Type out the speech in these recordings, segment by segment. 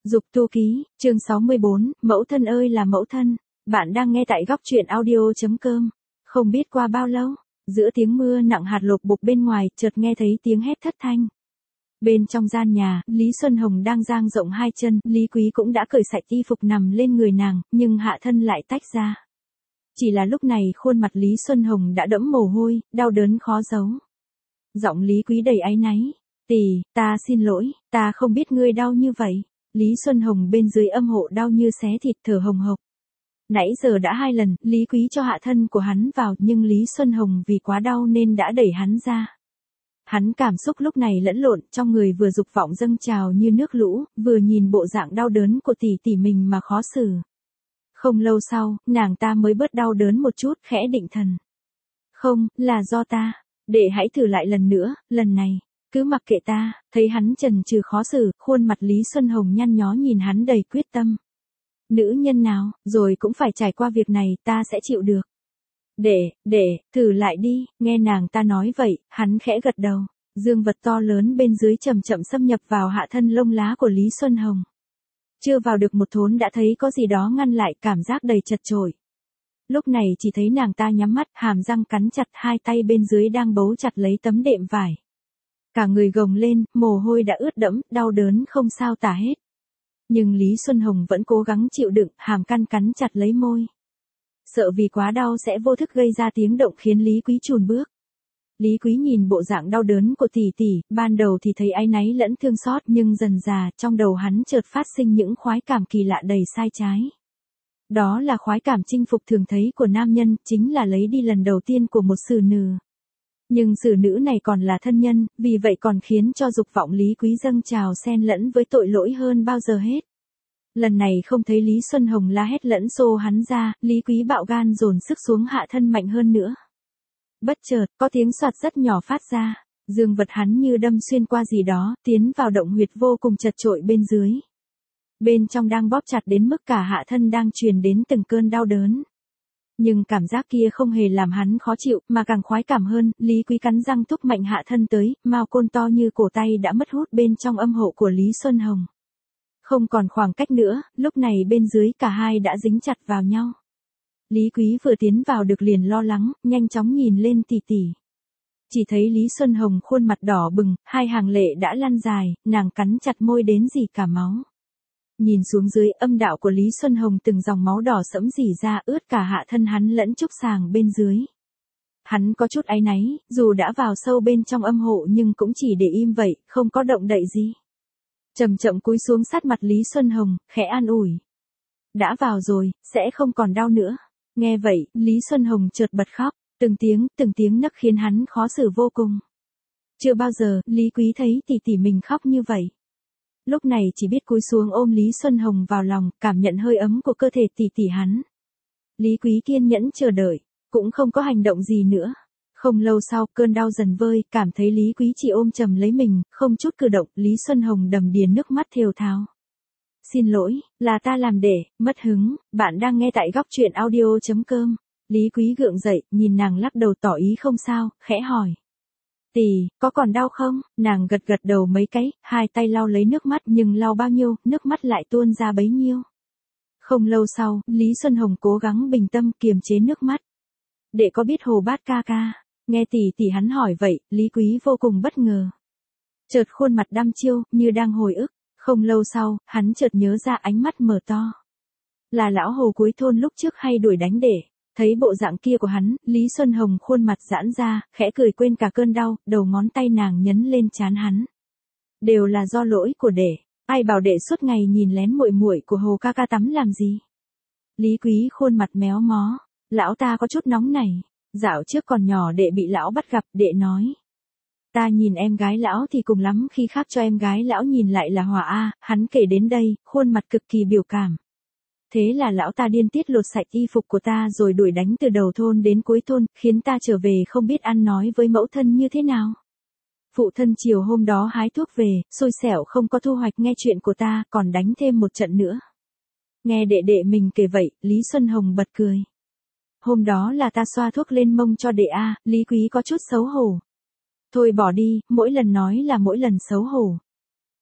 Dục tu ký, chương 64, mẫu thân ơi là mẫu thân. Bạn đang nghe tại góc truyện audio.com. Không biết qua bao lâu, giữa tiếng mưa nặng hạt lộp bụp bên ngoài, chợt nghe thấy tiếng hét thất thanh. Bên trong gian nhà, Lý Xuân Hồng đang dang rộng hai chân, Lý Quý cũng đã cởi sạch y phục nằm lên người nàng, nhưng hạ thân lại tách ra. Chỉ là lúc này khuôn mặt Lý Xuân Hồng đã đẫm mồ hôi, đau đớn khó giấu. Giọng Lý Quý đầy áy náy. Tỷ, ta xin lỗi, ta không biết ngươi đau như vậy. Lý Xuân Hồng bên dưới âm hộ đau như xé thịt thở hồng hộc. Nãy giờ đã 2 lần, Lý Quý cho hạ thân của hắn vào, nhưng Lý Xuân Hồng vì quá đau nên đã đẩy hắn ra. Hắn cảm xúc lúc này lẫn lộn, trong người vừa dục vọng dâng trào như nước lũ, vừa nhìn bộ dạng đau đớn của tỷ tỷ mình mà khó xử. Không lâu sau, nàng ta mới bớt đau đớn một chút, khẽ định thần. Không, là do ta. Để hãy thử lại lần nữa, lần này. Cứ mặc kệ ta, thấy hắn chần chừ khó xử, khuôn mặt Lý Xuân Hồng nhăn nhó nhìn hắn đầy quyết tâm. Nữ nhân nào, rồi cũng phải trải qua việc này, ta sẽ chịu được. Thử lại đi, nghe nàng ta nói vậy, hắn khẽ gật đầu. Dương vật to lớn bên dưới chậm chậm xâm nhập vào hạ thân lông lá của Lý Xuân Hồng. Chưa vào được một thốn đã thấy có gì đó ngăn lại, cảm giác đầy chật chội. Lúc này chỉ thấy nàng ta nhắm mắt, hàm răng cắn chặt, hai tay bên dưới đang bấu chặt lấy tấm đệm vải. Cả người gồng lên, mồ hôi đã ướt đẫm, đau đớn không sao tả hết. Nhưng Lý Xuân Hồng vẫn cố gắng chịu đựng, hàm căn cắn chặt lấy môi. Sợ vì quá đau sẽ vô thức gây ra tiếng động khiến Lý Quý chùn bước. Lý Quý nhìn bộ dạng đau đớn của tỷ tỷ, ban đầu thì thấy áy náy lẫn thương xót, nhưng dần dà trong đầu hắn chợt phát sinh những khoái cảm kỳ lạ đầy sai trái. Đó là khoái cảm chinh phục thường thấy của nam nhân, chính là lấy đi lần đầu tiên của một xử nữ. Nhưng xử nữ này còn là thân nhân, vì vậy còn khiến cho dục vọng Lý Quý dâng trào xen lẫn với tội lỗi hơn bao giờ hết. Lần này không thấy Lý Xuân Hồng la hét lẫn xô hắn ra, Lý Quý bạo gan dồn sức xuống hạ thân mạnh hơn nữa. Bất chợt, có tiếng soạt rất nhỏ phát ra, dương vật hắn như đâm xuyên qua gì đó, tiến vào động huyệt vô cùng chật chội bên dưới. Bên trong đang bóp chặt đến mức cả hạ thân đang truyền đến từng cơn đau đớn. Nhưng cảm giác kia không hề làm hắn khó chịu, mà càng khoái cảm hơn, Lý Quý cắn răng thúc mạnh hạ thân tới, mao côn to như cổ tay đã mất hút bên trong âm hộ của Lý Xuân Hồng. Không còn khoảng cách nữa, lúc này bên dưới cả hai đã dính chặt vào nhau. Lý Quý vừa tiến vào được liền lo lắng, nhanh chóng nhìn lên tỷ tỷ. Chỉ thấy Lý Xuân Hồng khuôn mặt đỏ bừng, hai hàng lệ đã lăn dài, nàng cắn chặt môi đến rỉ cả máu. Nhìn xuống dưới, âm đạo của Lý Xuân Hồng từng dòng máu đỏ sẫm rỉ ra, ướt cả hạ thân hắn lẫn trúc sàng bên dưới. Hắn có chút áy náy, dù đã vào sâu bên trong âm hộ nhưng cũng chỉ để im vậy, không có động đậy gì. Chậm chậm cúi xuống sát mặt Lý Xuân Hồng, khẽ an ủi. Đã vào rồi, sẽ không còn đau nữa. Nghe vậy, Lý Xuân Hồng chợt bật khóc, từng tiếng nấc khiến hắn khó xử vô cùng. Chưa bao giờ, Lý Quý thấy tỷ tỷ mình khóc như vậy. Lúc này chỉ biết cúi xuống ôm Lý Xuân Hồng vào lòng, cảm nhận hơi ấm của cơ thể tỷ tỷ hắn. Lý Quý kiên nhẫn chờ đợi, cũng không có hành động gì nữa. Không lâu sau, cơn đau dần vơi, cảm thấy Lý Quý chỉ ôm chầm lấy mình, không chút cử động, Lý Xuân Hồng đầm đìa nước mắt thều thào. Xin lỗi, là ta làm để, mất hứng, bạn đang nghe tại góc truyện audio.com. Lý Quý gượng dậy, nhìn nàng lắc đầu tỏ ý không sao, khẽ hỏi. Tỷ, có còn đau không? Nàng gật gật đầu mấy cái, hai tay lau lấy nước mắt, nhưng lau bao nhiêu, nước mắt lại tuôn ra bấy nhiêu. Không lâu sau, Lý Xuân Hồng cố gắng bình tâm kiềm chế nước mắt. Để có biết Hồ Bát ca ca. Nghe tỷ hắn hỏi vậy, Lý Quý vô cùng bất ngờ. Chợt khuôn mặt đăm chiêu, như đang hồi ức. Không lâu sau, hắn chợt nhớ ra, ánh mắt mở to. Là lão Hồ cuối thôn lúc trước hay đuổi đánh để. Thấy bộ dạng kia của hắn, Lý Xuân Hồng khuôn mặt giãn ra, khẽ cười quên cả cơn đau, đầu ngón tay nàng nhấn lên trán hắn. Đều là do lỗi của đệ, ai bảo đệ suốt ngày nhìn lén muội muội của Hồ ca ca tắm làm gì. Lý Quý khuôn mặt méo mó, lão ta có chút nóng nảy, dạo trước còn nhỏ đệ bị lão bắt gặp, đệ nói. Ta nhìn em gái lão thì cùng lắm khi khác cho em gái lão nhìn lại là hòa a. Hắn kể đến đây, khuôn mặt cực kỳ biểu cảm. Thế là lão ta điên tiết lột sạch y phục của ta rồi đuổi đánh từ đầu thôn đến cuối thôn, khiến ta trở về không biết ăn nói với mẫu thân như thế nào. Phụ thân chiều hôm đó hái thuốc về, xui xẻo không có thu hoạch nghe chuyện của ta, còn đánh thêm một trận nữa. Nghe đệ mình kể vậy, Lý Xuân Hồng bật cười. Hôm đó là ta xoa thuốc lên mông cho đệ a. Lý Quý có chút xấu hổ. Thôi bỏ đi, mỗi lần nói là mỗi lần xấu hổ.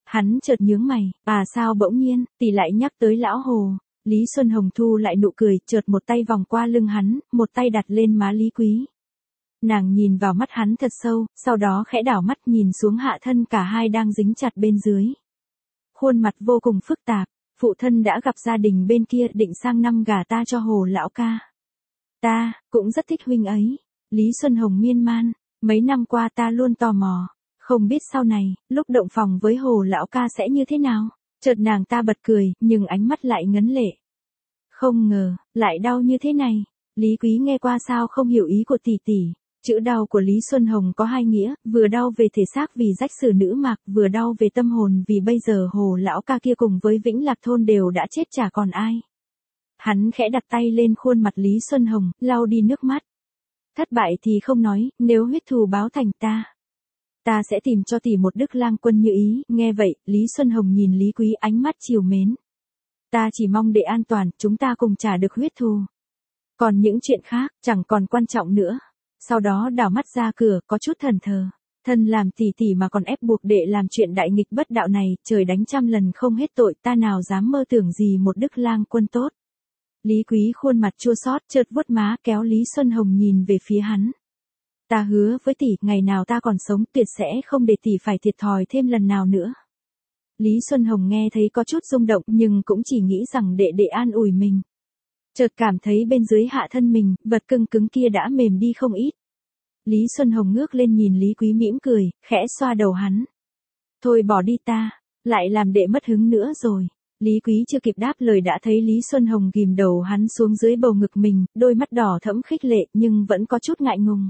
Hắn chợt nhướng mày, sao bỗng nhiên, tỷ lại nhắc tới lão Hồ. Lý Xuân Hồng thu lại nụ cười, chợt một tay vòng qua lưng hắn, một tay đặt lên má Lý Quý. Nàng nhìn vào mắt hắn thật sâu, sau đó khẽ đảo mắt nhìn xuống hạ thân cả hai đang dính chặt bên dưới. Khuôn mặt vô cùng phức tạp, phụ thân đã gặp gia đình bên kia định sang năm gả ta cho Hồ lão ca. Ta, cũng rất thích huynh ấy. Lý Xuân Hồng miên man, mấy năm qua ta luôn tò mò, không biết sau này, lúc động phòng với Hồ lão ca sẽ như thế nào. Chợt nàng ta bật cười, nhưng ánh mắt lại ngấn lệ. Không ngờ, lại đau như thế này. Lý Quý nghe qua sao không hiểu ý của tỷ tỷ. Chữ đau của Lý Xuân Hồng có hai nghĩa, vừa đau về thể xác vì rách sử nữ mạc, vừa đau về tâm hồn vì bây giờ Hồ lão ca kia cùng với Vĩnh Lạc thôn đều đã chết chả còn ai. Hắn khẽ đặt tay lên khuôn mặt Lý Xuân Hồng, lau đi nước mắt. Thất bại thì không nói, nếu huyết thù báo thành ta sẽ tìm cho tỷ một đức lang quân như ý. Nghe vậy, Lý Xuân Hồng nhìn Lý Quý ánh mắt trìu mến. Ta chỉ mong để an toàn, chúng ta cùng trả được huyết thù. Còn những chuyện khác, chẳng còn quan trọng nữa. Sau đó đảo mắt ra cửa, có chút thẫn thờ. Thân làm tỷ tỷ mà còn ép buộc đệ làm chuyện đại nghịch bất đạo này, trời đánh trăm lần không hết tội, ta nào dám mơ tưởng gì một đức lang quân tốt. Lý Quý khuôn mặt chua xót, chợt vuốt má kéo Lý Xuân Hồng nhìn về phía hắn. Ta hứa với tỷ, ngày nào ta còn sống tuyệt sẽ không để tỷ phải thiệt thòi thêm lần nào nữa. Lý Xuân Hồng nghe thấy có chút rung động nhưng cũng chỉ nghĩ rằng đệ an ủi mình. Chợt cảm thấy bên dưới hạ thân mình, vật cứng cứng kia đã mềm đi không ít. Lý Xuân Hồng ngước lên nhìn Lý Quý mỉm cười, khẽ xoa đầu hắn. Thôi bỏ đi ta, lại làm đệ mất hứng nữa rồi. Lý Quý chưa kịp đáp lời đã thấy Lý Xuân Hồng ghim đầu hắn xuống dưới bầu ngực mình, đôi mắt đỏ thẫm khích lệ nhưng vẫn có chút ngại ngùng.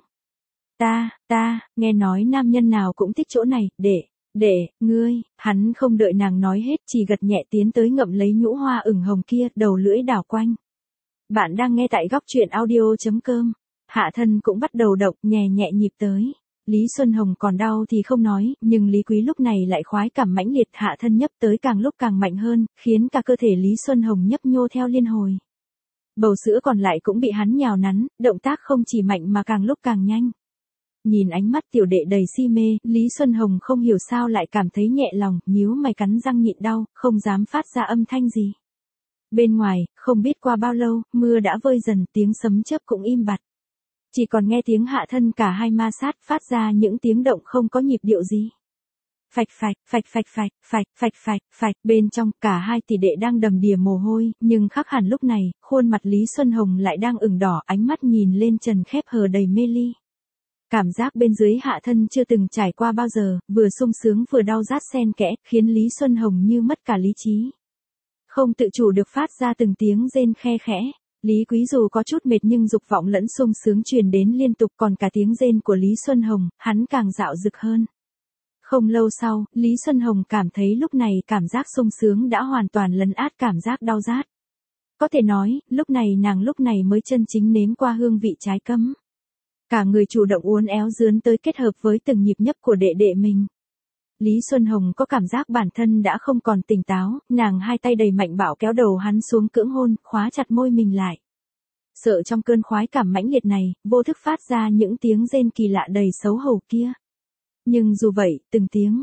Ta, nghe nói nam nhân nào cũng thích chỗ này, ngươi, hắn không đợi nàng nói hết chỉ gật nhẹ tiến tới ngậm lấy nhũ hoa ửng hồng kia, đầu lưỡi đảo quanh. Bạn đang nghe tại góc truyện audio.com. Hạ thân cũng bắt đầu động, nhẹ nhịp tới. Lý Xuân Hồng còn đau thì không nói, nhưng Lý Quý lúc này lại khoái cảm mãnh liệt, hạ thân nhấp tới càng lúc càng mạnh hơn, khiến cả cơ thể Lý Xuân Hồng nhấp nhô theo liên hồi. Bầu sữa còn lại cũng bị hắn nhào nắn, động tác không chỉ mạnh mà càng lúc càng nhanh. Nhìn ánh mắt tiểu đệ đầy si mê, Lý Xuân Hồng không hiểu sao lại cảm thấy nhẹ lòng, nhíu mày cắn răng nhịn đau, không dám phát ra âm thanh gì. Bên ngoài, không biết qua bao lâu, mưa đã vơi dần, tiếng sấm chớp cũng im bặt. Chỉ còn nghe tiếng hạ thân cả hai ma sát phát ra những tiếng động không có nhịp điệu gì. Phạch, bên trong cả hai tỷ đệ đang đầm đìa mồ hôi, nhưng khác hẳn lúc này, khuôn mặt Lý Xuân Hồng lại đang ửng đỏ, ánh mắt nhìn lên trần khép hờ đầy mê ly. Cảm giác bên dưới hạ thân chưa từng trải qua bao giờ, vừa sung sướng vừa đau rát xen kẽ, khiến Lý Xuân Hồng như mất cả lý trí. Không tự chủ được phát ra từng tiếng rên khe khẽ. Lý Quý dù có chút mệt nhưng dục vọng lẫn sung sướng truyền đến liên tục, còn cả tiếng rên của Lý Xuân Hồng, hắn càng dạo dực hơn. Không lâu sau, Lý Xuân Hồng cảm thấy lúc này cảm giác sung sướng đã hoàn toàn lấn át cảm giác đau rát. Có thể nói, nàng lúc này mới chân chính nếm qua hương vị trái cấm. Cả người chủ động uốn éo dướn tới kết hợp với từng nhịp nhấp của đệ mình. Lý Xuân Hồng có cảm giác bản thân đã không còn tỉnh táo, nàng hai tay đầy mạnh bạo kéo đầu hắn xuống cưỡng hôn, khóa chặt môi mình lại. Sợ trong cơn khoái cảm mãnh liệt này, vô thức phát ra những tiếng rên kỳ lạ đầy xấu hổ kia. Nhưng dù vậy, từng tiếng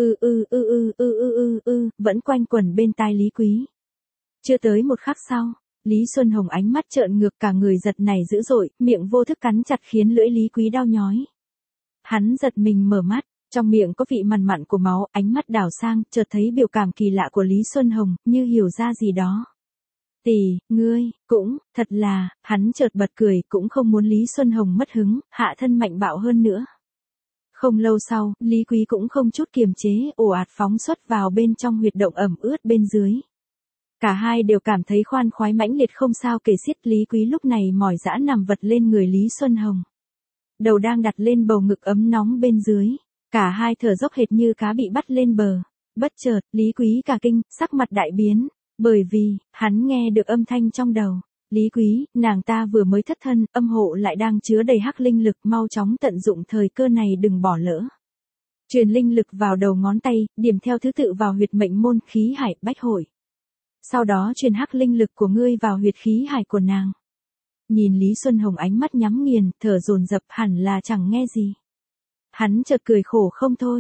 vẫn quanh quẩn bên tai Lý Quý. Chưa tới một khắc sau, Lý Xuân Hồng ánh mắt trợn ngược, cả người giật nảy dữ dội, miệng vô thức cắn chặt khiến lưỡi Lý Quý đau nhói. Hắn giật mình mở mắt, trong miệng có vị mặn mặn của máu, ánh mắt đảo sang, chợt thấy biểu cảm kỳ lạ của Lý Xuân Hồng, như hiểu ra gì đó. Tỷ, ngươi, cũng, thật là, hắn chợt bật cười, cũng không muốn Lý Xuân Hồng mất hứng, hạ thân mạnh bạo hơn nữa. Không lâu sau, Lý Quý cũng không chút kiềm chế, ồ ạt phóng xuất vào bên trong huyệt động ẩm ướt bên dưới. Cả hai đều cảm thấy khoan khoái mãnh liệt không sao kể xiết. Lý Quý lúc này mỏi dã nằm vật lên người Lý Xuân Hồng. Đầu đang đặt lên bầu ngực ấm nóng bên dưới. Cả hai thở dốc hệt như cá bị bắt lên bờ. Bất chợt, Lý Quý cả kinh, sắc mặt đại biến. Bởi vì, hắn nghe được âm thanh trong đầu. Lý Quý, nàng ta vừa mới thất thân, âm hộ lại đang chứa đầy hắc linh lực, mau chóng tận dụng thời cơ này đừng bỏ lỡ. Truyền linh lực vào đầu ngón tay, điểm theo thứ tự vào huyệt mệnh môn, khí hải, bách hội. Sau đó truyền hắc linh lực của ngươi vào huyệt khí hải của nàng. Nhìn Lý Xuân Hồng ánh mắt nhắm nghiền, thở dồn dập, hẳn là chẳng nghe gì. Hắn chợt cười khổ không thôi.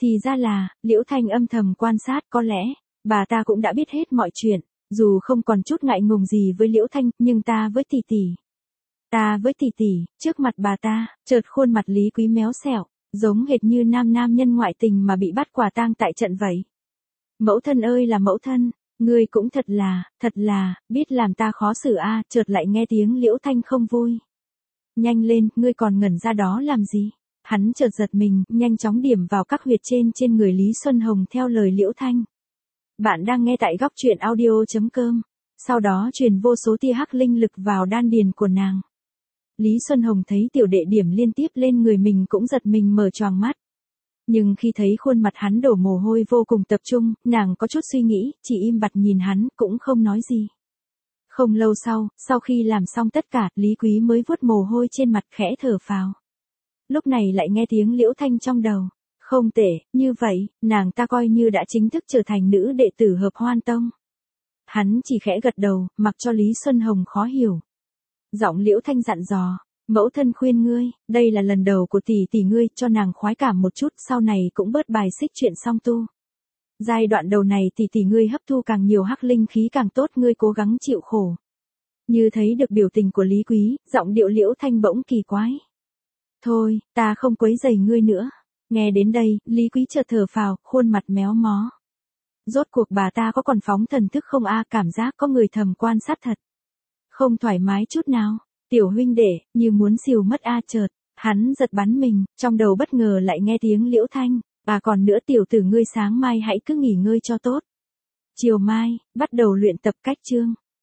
Thì ra là, Liễu Thanh âm thầm quan sát, có lẽ, bà ta cũng đã biết hết mọi chuyện, dù không còn chút ngại ngùng gì với Liễu Thanh, nhưng ta với tỷ tỷ, trước mặt bà ta, chợt khuôn mặt Lý Quý méo xẹo, giống hệt như nam nhân ngoại tình mà bị bắt quả tang tại trận vậy. Mẫu thân ơi là mẫu thân, ngươi cũng thật là, biết làm ta khó xử a. Chợt lại nghe tiếng Liễu Thanh không vui. Nhanh lên, ngươi còn ngẩn ra đó làm gì? Hắn chợt giật mình, nhanh chóng điểm vào các huyệt trên người Lý Xuân Hồng theo lời Liễu Thanh. Bạn đang nghe tại góc truyện audio.com. Sau đó truyền vô số tia hắc linh lực vào đan điền của nàng. Lý Xuân Hồng thấy tiểu đệ điểm liên tiếp lên người mình cũng giật mình mở choàng mắt. Nhưng khi thấy khuôn mặt hắn đổ mồ hôi vô cùng tập trung, nàng có chút suy nghĩ, chỉ im bặt nhìn hắn, cũng không nói gì. Không lâu sau khi làm xong tất cả, Lý Quý mới vuốt mồ hôi trên mặt khẽ thở phào. Lúc này lại nghe tiếng Liễu Thanh trong đầu. Không tệ, như vậy, nàng ta coi như đã chính thức trở thành nữ đệ tử Hợp Hoan Tông. Hắn chỉ khẽ gật đầu, mặc cho Lý Xuân Hồng khó hiểu. Giọng Liễu Thanh dặn dò, mẫu thân khuyên ngươi, đây là lần đầu của tỷ ngươi, cho nàng khoái cảm một chút, sau này cũng bớt bài xích chuyện song tu. Giai đoạn đầu này tỷ ngươi hấp thu càng nhiều hắc linh khí càng tốt, ngươi cố gắng chịu khổ. Như thấy được biểu tình của Lý Quý, giọng điệu Liễu Thanh bỗng kỳ quái. Thôi, ta không quấy rầy ngươi nữa. Nghe đến đây, Lý Quý chợt thở phào, khuôn mặt méo mó. Rốt cuộc bà ta có còn phóng thần thức không a? Cảm giác có người thầm quan sát thật. Không thoải mái chút nào. Tiểu huynh đệ, như muốn xìu mất a. Chợt, hắn giật bắn mình, trong đầu bất ngờ lại nghe tiếng Liễu Thanh. Còn nữa tiểu tử ngươi sáng mai hãy cứ nghỉ ngơi cho tốt. Chiều mai, bắt đầu luyện tập cách chương.